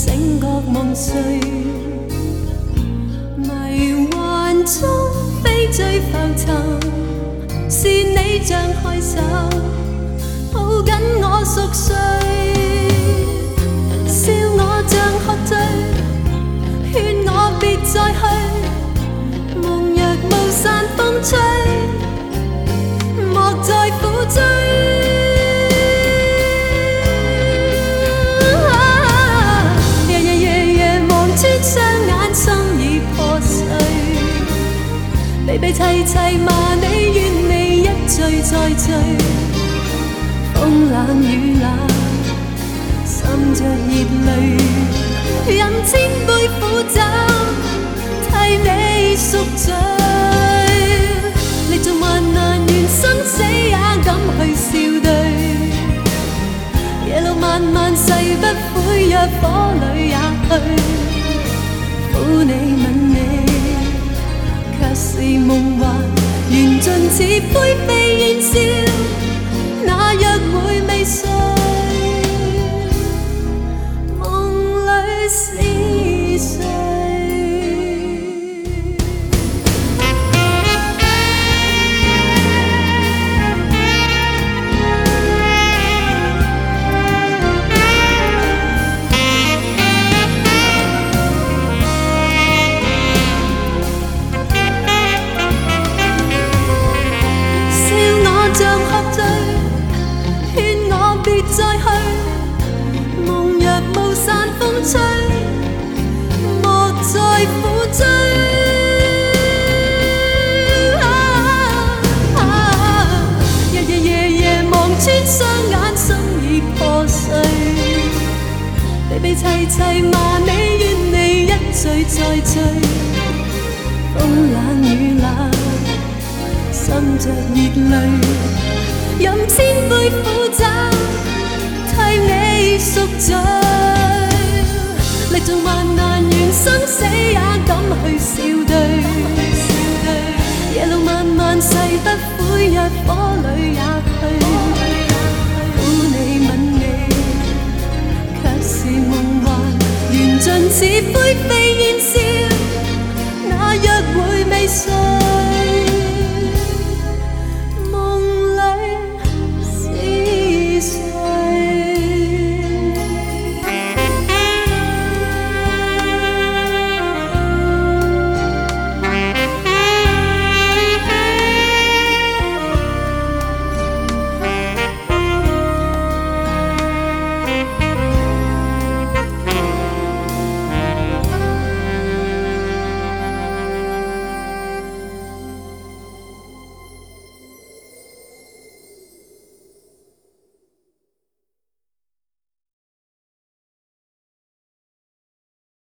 醒覺夢碎，迷幻中飛追浮沉，是你張開手，抱緊我熟睡，笑我像喝醉，勸我別再去，夢若無散風吹，莫再苦追。雙眼心已破碎，疲疲齊齊罵你怨你一醉再醉，風冷雨冷，滲着熱淚，飲千杯苦酒，替你贖罪。歷盡患難願生死也敢去笑對，夜路漫漫誓不悔，若火裏也去。抱你吻你，卻是夢幻，緣盡似灰飛煙消，那約會未碎，夢裏是誰？像喝醉，勸我別再去，夢若無散風吹，莫再苦追。日日夜夜望穿雙眼，心已破碎，疲疲齊齊罵你怨你一醉再醉，風冷雨冷，滲着熱淚，飲千杯苦酒，替你贖罪。歷盡患難緣生死也敢去笑對，夜路漫漫誓不悔，若火裏也去。抱你吻你，卻是夢幻，緣盡似灰飛煙消。